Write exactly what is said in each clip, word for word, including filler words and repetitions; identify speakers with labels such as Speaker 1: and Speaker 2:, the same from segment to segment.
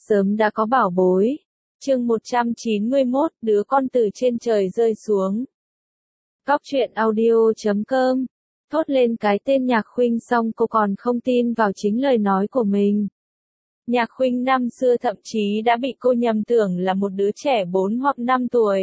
Speaker 1: sớm đã có bảo bối. Chương một trăm chín mươi mốt, đứa con từ trên trời rơi xuống. Góc truyện audio chấm com. Thốt lên cái tên Nhạc Khuynh xong cô còn không tin vào chính lời nói của mình. Nhạc Khuynh năm xưa thậm chí đã bị cô nhầm tưởng là một đứa trẻ bốn hoặc năm tuổi.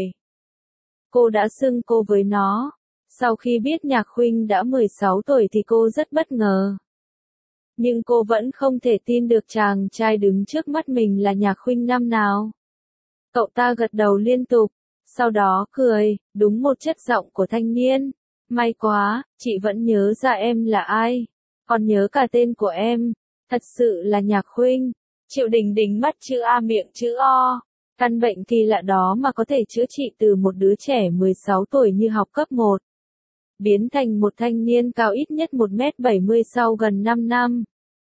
Speaker 1: Cô đã xưng cô với nó. Sau khi biết Nhạc Khuynh đã mười sáu tuổi thì cô rất bất ngờ. Nhưng cô vẫn không thể tin được chàng trai đứng trước mắt mình là Nhạc Khuynh năm nào. Cậu ta gật đầu liên tục, sau đó cười, đúng một chất giọng của thanh niên. May quá, chị vẫn nhớ ra em là ai. Còn nhớ cả tên của em. Thật sự là Nhạc Khuynh. Triệu Đình Đình mắt chữ A miệng chữ O. Căn bệnh kỳ lạ đó mà có thể chữa trị từ một đứa trẻ mười sáu tuổi như học cấp một. Biến thành một thanh niên cao ít nhất một mét bảy mươi sau gần năm năm.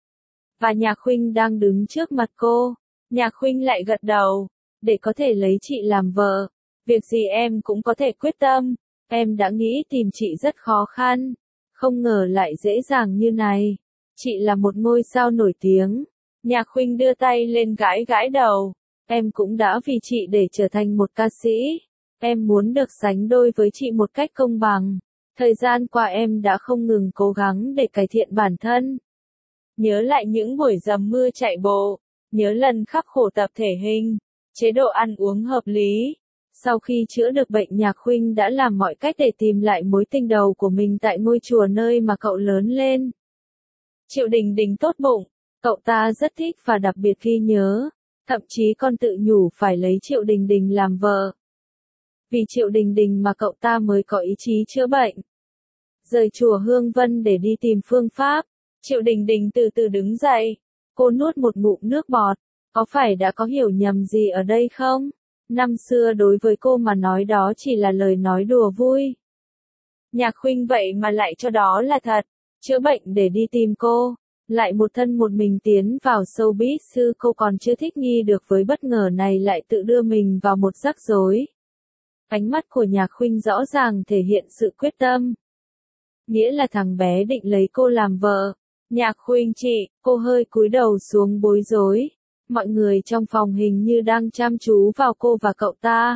Speaker 1: Và Nhạc Khuynh đang đứng trước mặt cô. Nhạc Khuynh lại gật đầu. Để có thể lấy chị làm vợ. Việc gì em cũng có thể quyết tâm. Em đã nghĩ tìm chị rất khó khăn. Không ngờ lại dễ dàng như này. Chị là một ngôi sao nổi tiếng. Nhạc Khuynh đưa tay lên gãi gãi đầu. Em cũng đã vì chị để trở thành một ca sĩ. Em muốn được sánh đôi với chị một cách công bằng. Thời gian qua em đã không ngừng cố gắng để cải thiện bản thân. Nhớ lại những buổi dầm mưa chạy bộ. Nhớ lần khắc khổ tập thể hình. Chế độ ăn uống hợp lý. Sau khi chữa được bệnh Nhạc Khuynh đã làm mọi cách để tìm lại mối tình đầu của mình tại ngôi chùa nơi mà cậu lớn lên. Triệu Đình Đình tốt bụng. Cậu ta rất thích và đặc biệt ghi nhớ. Thậm chí còn tự nhủ phải lấy Triệu Đình Đình làm vợ. Vì Triệu Đình Đình mà cậu ta mới có ý chí chữa bệnh. Rời chùa Hương Vân để đi tìm phương pháp. Triệu Đình Đình từ từ đứng dậy. Cô nuốt một ngụm nước bọt. Có phải đã có hiểu nhầm gì ở đây không? Năm xưa đối với cô mà nói đó chỉ là lời nói đùa vui. Nhạc Khuynh vậy mà lại cho đó là thật. Chữa bệnh để đi tìm cô. Lại một thân một mình tiến vào showbiz, sư cô còn chưa thích nghi được với bất ngờ này lại tự đưa mình vào một rắc rối. Ánh mắt của Nhạc Khuynh rõ ràng thể hiện sự quyết tâm. Nghĩa là thằng bé định lấy cô làm vợ. Nhạc Khuynh chị, cô hơi cúi đầu xuống bối rối. Mọi người trong phòng hình như đang chăm chú vào cô và cậu ta.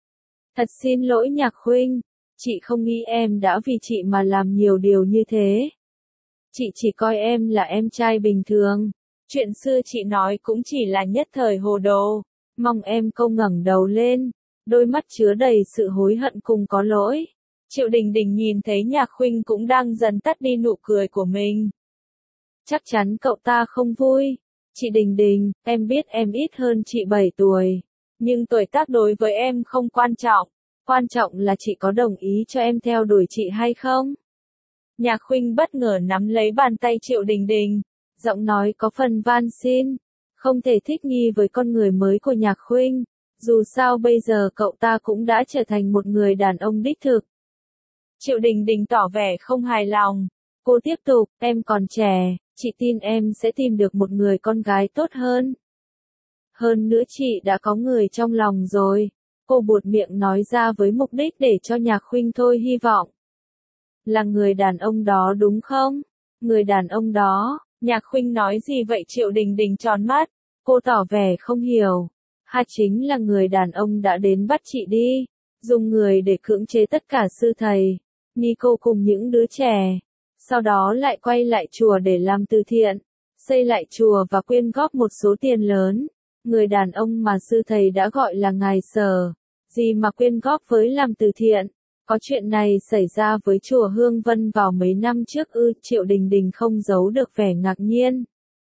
Speaker 1: Thật xin lỗi Nhạc Khuynh, chị không nghĩ em đã vì chị mà làm nhiều điều như thế. Chị chỉ coi em là em trai bình thường. Chuyện xưa chị nói cũng chỉ là nhất thời hồ đồ. Mong em không ngẩng đầu lên. Đôi mắt chứa đầy sự hối hận cùng có lỗi. Triệu Đình Đình nhìn thấy Nhạc Khuynh cũng đang dần tắt đi nụ cười của mình. Chắc chắn cậu ta không vui. Chị Đình Đình, em biết em ít hơn chị bảy tuổi. Nhưng tuổi tác đối với em không quan trọng. Quan trọng là chị có đồng ý cho em theo đuổi chị hay không? Nhạc Khuynh bất ngờ nắm lấy bàn tay Triệu Đình Đình. Giọng nói có phần van xin. Không thể thích nghi với con người mới của Nhạc Khuynh. Dù sao bây giờ cậu ta cũng đã trở thành một người đàn ông đích thực. Triệu Đình Đình tỏ vẻ không hài lòng. Cô tiếp tục, em còn trẻ. Chị tin em sẽ tìm được một người con gái tốt hơn. Hơn nữa chị đã có người trong lòng rồi. Cô buột miệng nói ra với mục đích để cho Nhạc Khuynh thôi hy vọng. Là người đàn ông đó đúng không? Người đàn ông đó, Nhạc Khuynh nói gì vậy? Triệu Đình Đình tròn mắt. Cô tỏ vẻ không hiểu. Ha, chính là người đàn ông đã đến bắt chị đi. Dùng người để cưỡng chế tất cả sư thầy. Ni cô cùng những đứa trẻ. Sau đó lại quay lại chùa để làm từ thiện, xây lại chùa và quyên góp một số tiền lớn. Người đàn ông mà sư thầy đã gọi là ngài Sở, gì mà quyên góp với làm từ thiện. Có chuyện này xảy ra với chùa Hương Vân vào mấy năm trước ư? Triệu Đình Đình không giấu được vẻ ngạc nhiên.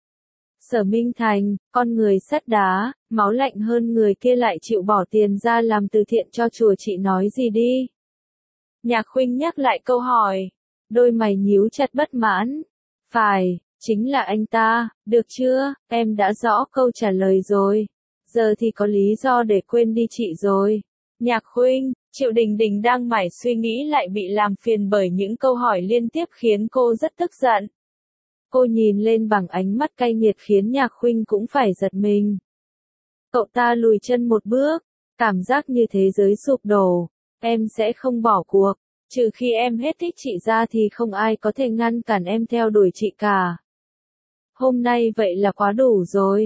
Speaker 1: Sở Minh Thành, con người sắt đá, máu lạnh hơn người kia lại chịu bỏ tiền ra làm từ thiện cho chùa, chị nói gì đi? Nhạc Khuynh nhắc lại câu hỏi. Đôi mày nhíu chặt bất mãn. Phải, chính là anh ta, được chưa, em đã rõ câu trả lời rồi. Giờ thì có lý do để quên đi chị rồi. Nhạc Khuynh, Triệu Đình Đình đang mải suy nghĩ lại bị làm phiền bởi những câu hỏi liên tiếp khiến cô rất tức giận. Cô nhìn lên bằng ánh mắt cay nghiệt khiến Nhạc Khuynh cũng phải giật mình. Cậu ta lùi chân một bước, cảm giác như thế giới sụp đổ. Em sẽ không bỏ cuộc. Trừ khi em hết thích chị ra thì không ai có thể ngăn cản em theo đuổi chị cả. Hôm nay vậy là quá đủ rồi.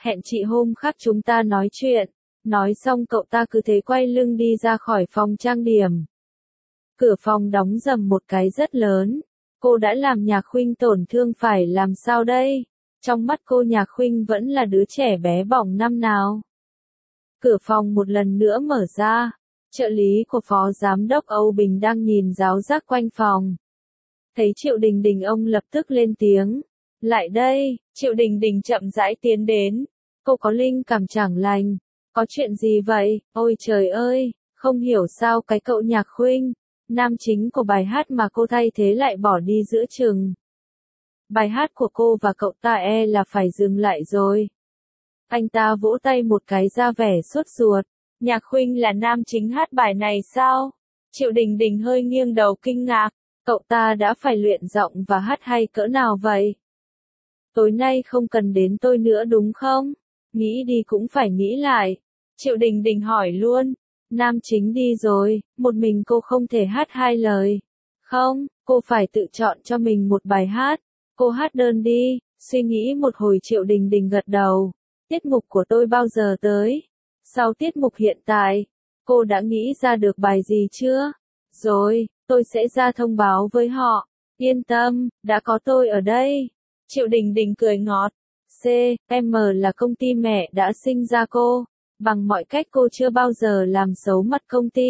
Speaker 1: hẹn chị hôm khác chúng ta nói chuyện. Nói xong cậu ta cứ thế quay lưng đi ra khỏi phòng trang điểm. Cửa phòng đóng rầm một cái rất lớn. Cô đã làm Nhạc Khuynh tổn thương phải làm sao đây? Trong mắt cô Nhạc Khuynh vẫn là đứa trẻ bé bỏng năm nào. Cửa phòng một lần nữa mở ra. Trợ lý của Phó Giám đốc Âu Bình đang nhìn ráo rác quanh phòng. Thấy Triệu Đình Đình ông lập tức lên tiếng. Lại đây, Triệu Đình Đình chậm rãi tiến đến. Cô có linh cảm chẳng lành. Có chuyện gì vậy? Ôi trời ơi, không hiểu sao cái cậu Nhạc Khuynh, nam chính của bài hát mà cô thay thế lại bỏ đi giữa chừng. Bài hát của cô và cậu ta e là phải dừng lại rồi. Anh ta vỗ tay một cái ra vẻ sốt ruột. Nhạc Khuynh là nam chính hát bài này sao? Triệu Đình Đình hơi nghiêng đầu kinh ngạc. Cậu ta đã phải luyện giọng và hát hay cỡ nào vậy? Tối nay không cần đến tôi nữa đúng không? Nghĩ đi cũng phải nghĩ lại. Triệu Đình Đình hỏi luôn. Nam chính đi rồi, một mình cô không thể hát hai lời. Không, cô phải tự chọn cho mình một bài hát. Cô hát đơn đi. Suy nghĩ một hồi Triệu Đình Đình gật đầu. Tiết mục của tôi bao giờ tới? Sau tiết mục hiện tại, cô đã nghĩ ra được bài gì chưa? Rồi, tôi sẽ ra thông báo với họ. Yên tâm, đã có tôi ở đây. Triệu Đình Đình cười ngọt. C, M là công ty mẹ đã sinh ra cô. Bằng mọi cách cô chưa bao giờ làm xấu mặt công ty.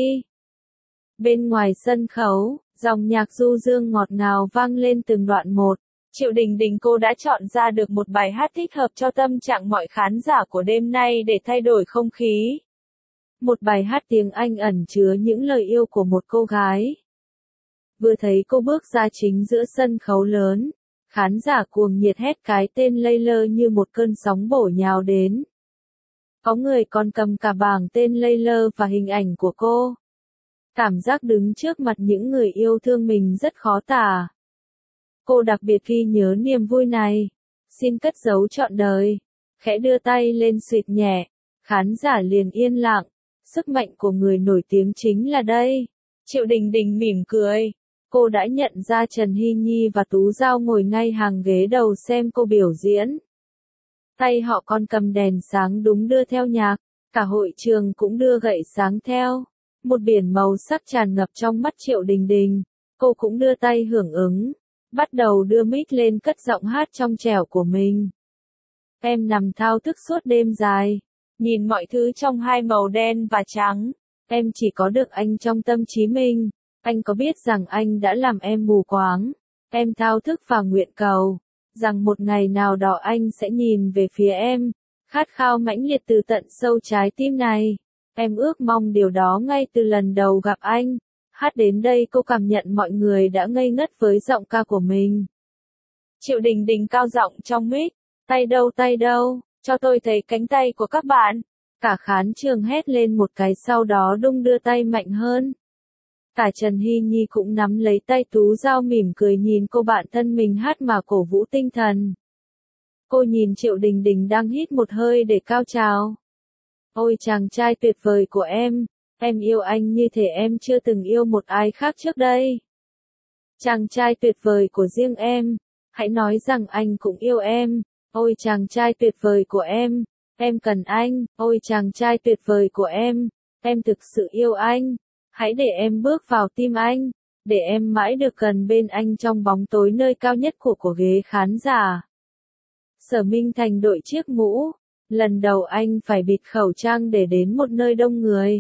Speaker 1: Bên ngoài sân khấu, dòng nhạc du dương ngọt ngào vang lên từng đoạn một. Triệu Đình Đình cô đã chọn ra được một bài hát thích hợp cho tâm trạng mọi khán giả của đêm nay để thay đổi không khí. Một bài hát tiếng Anh ẩn chứa những lời yêu của một cô gái. Vừa thấy cô bước ra chính giữa sân khấu lớn, khán giả cuồng nhiệt hét cái tên Layla như một cơn sóng bổ nhào đến. Có người còn cầm cả bảng tên Layla và hình ảnh của cô. Cảm giác đứng trước mặt những người yêu thương mình rất khó tả. Cô đặc biệt ghi nhớ niềm vui này. Xin cất giấu trọn đời. Khẽ đưa tay lên xịt nhẹ. Khán giả liền yên lặng. Sức mạnh của người nổi tiếng chính là đây. Triệu Đình Đình mỉm cười. Cô đã nhận ra Trần Hy Nhi và Tú Giao ngồi ngay hàng ghế đầu xem cô biểu diễn. Tay họ còn cầm đèn sáng đúng đưa theo nhạc. Cả hội trường cũng đưa gậy sáng theo. Một biển màu sắc tràn ngập trong mắt Triệu Đình Đình. Cô cũng đưa tay hưởng ứng. Bắt đầu đưa mic lên cất giọng hát trong trẻo của mình. Em nằm thao thức suốt đêm dài. Nhìn mọi thứ trong hai màu đen và trắng. Em chỉ có được anh trong tâm trí mình. Anh có biết rằng anh đã làm em mù quáng. Em thao thức và nguyện cầu. Rằng một ngày nào đó anh sẽ nhìn về phía em. Khát khao mãnh liệt từ tận sâu trái tim này. Em ước mong điều đó ngay từ lần đầu gặp anh. Hát đến đây cô cảm nhận mọi người đã ngây ngất với giọng ca của mình. Triệu Đình Đình cao giọng trong mic. Tay đâu tay đâu, cho tôi thấy cánh tay của các bạn. Cả khán trường hét lên một cái sau đó đung đưa tay mạnh hơn. Cả Trần Hy Nhi cũng nắm lấy tay Tú Giao mỉm cười nhìn cô bạn thân mình hát mà cổ vũ tinh thần. Cô nhìn Triệu Đình Đình đang hít một hơi để cao trào. Ôi chàng trai tuyệt vời của em, em yêu anh như thể em chưa từng yêu một ai khác trước đây. Chàng trai tuyệt vời của riêng em, hãy nói rằng anh cũng yêu em. Ôi chàng trai tuyệt vời của em, em cần anh. Ôi chàng trai tuyệt vời của em, em thực sự yêu anh. Hãy để em bước vào tim anh, để em mãi được gần bên anh trong bóng tối nơi cao nhất của của ghế khán giả. Sở Minh Thành đội chiếc mũ, lần đầu anh phải bịt khẩu trang để đến một nơi đông người.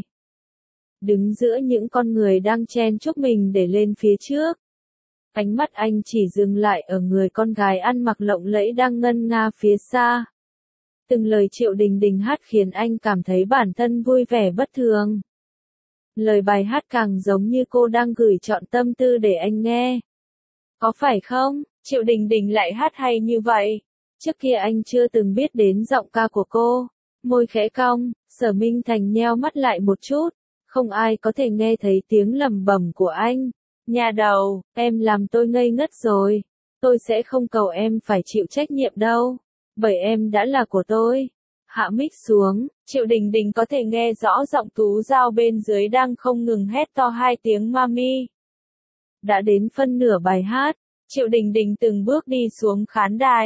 Speaker 1: Đứng giữa những con người đang chen chúc mình để lên phía trước. Ánh mắt anh chỉ dừng lại ở người con gái ăn mặc lộng lẫy đang ngân nga phía xa. Từng lời Triệu Đình Đình hát khiến anh cảm thấy bản thân vui vẻ bất thường. Lời bài hát càng giống như cô đang gửi trọn tâm tư để anh nghe. Có phải không? Triệu Đình Đình lại hát hay như vậy. Trước kia anh chưa từng biết đến giọng ca của cô. Môi khẽ cong, Sở Minh Thành nheo mắt lại một chút. Không ai có thể nghe thấy tiếng lẩm bẩm của anh. Nhà đầu, em làm tôi ngây ngất rồi. Tôi sẽ không cầu em phải chịu trách nhiệm đâu. Bởi em đã là của tôi. Hạ mic xuống, Triệu Đình Đình có thể nghe rõ giọng Tú Giao bên dưới đang không ngừng hét to hai tiếng mami. Đã đến phân nửa bài hát, Triệu Đình Đình từng bước đi xuống khán đài.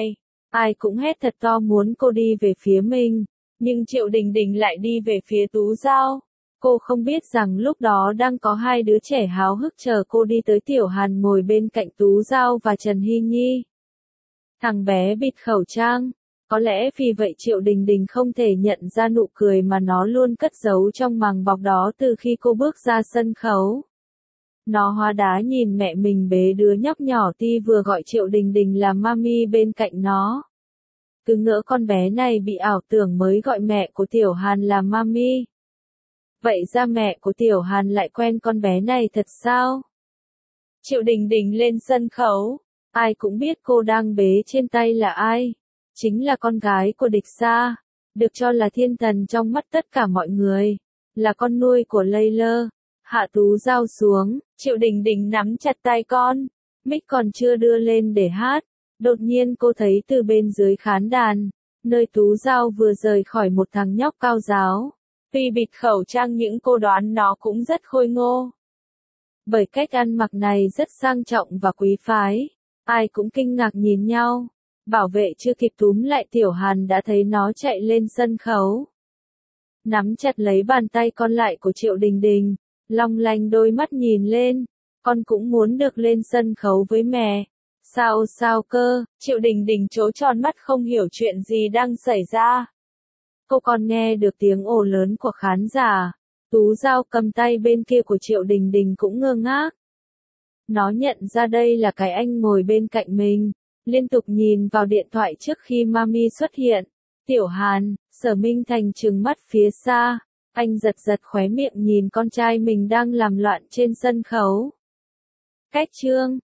Speaker 1: Ai cũng hét thật to muốn cô đi về phía mình, nhưng Triệu Đình Đình lại đi về phía Tú Giao. Cô không biết rằng lúc đó đang có hai đứa trẻ háo hức chờ cô đi tới. Tiểu Hàn ngồi bên cạnh Tú Giao và Trần Hy Nhi. Thằng bé bịt khẩu trang. Có lẽ vì vậy Triệu Đình Đình không thể nhận ra nụ cười mà nó luôn cất giấu trong màng bọc đó từ khi cô bước ra sân khấu. Nó hóa đá nhìn mẹ mình bế đứa nhóc nhỏ Ti vừa gọi Triệu Đình Đình là mami bên cạnh nó. Cứ ngỡ con bé này bị ảo tưởng mới gọi mẹ của Tiểu Hàn là mami. Vậy ra mẹ của Tiểu Hàn lại quen con bé này thật sao? Triệu Đình Đình lên sân khấu. Ai cũng biết cô đang bế trên tay là ai. Chính là con gái của Địch Sa, được cho là thiên thần trong mắt tất cả mọi người, là con nuôi của Layla. Hạ Tú Giao xuống, Triệu Đình Đình nắm chặt tay con, mic còn chưa đưa lên để hát, đột nhiên cô thấy từ bên dưới khán đàn, nơi Tú Giao vừa rời khỏi một thằng nhóc cao giáo. Vì bịt khẩu trang những cô đoán nó cũng rất khôi ngô. Bởi cách ăn mặc này rất sang trọng và quý phái, ai cũng kinh ngạc nhìn nhau. Bảo vệ chưa kịp túm lại Tiểu Hàn đã thấy nó chạy lên sân khấu. Nắm chặt lấy bàn tay còn lại của Triệu Đình Đình, long lanh đôi mắt nhìn lên, con cũng muốn được lên sân khấu với mẹ. Sao sao cơ, Triệu Đình Đình trố tròn mắt không hiểu chuyện gì đang xảy ra. Cô còn nghe được tiếng ồ lớn của khán giả. Tú Giao cầm tay bên kia của Triệu Đình Đình cũng ngơ ngác. Nó nhận ra đây là cái anh ngồi bên cạnh mình. Liên tục nhìn vào điện thoại trước khi mami xuất hiện. Tiểu Hàn, Sở Minh Thành trừng mắt phía xa. Anh giật giật khóe miệng nhìn con trai mình đang làm loạn trên sân khấu. Cách chương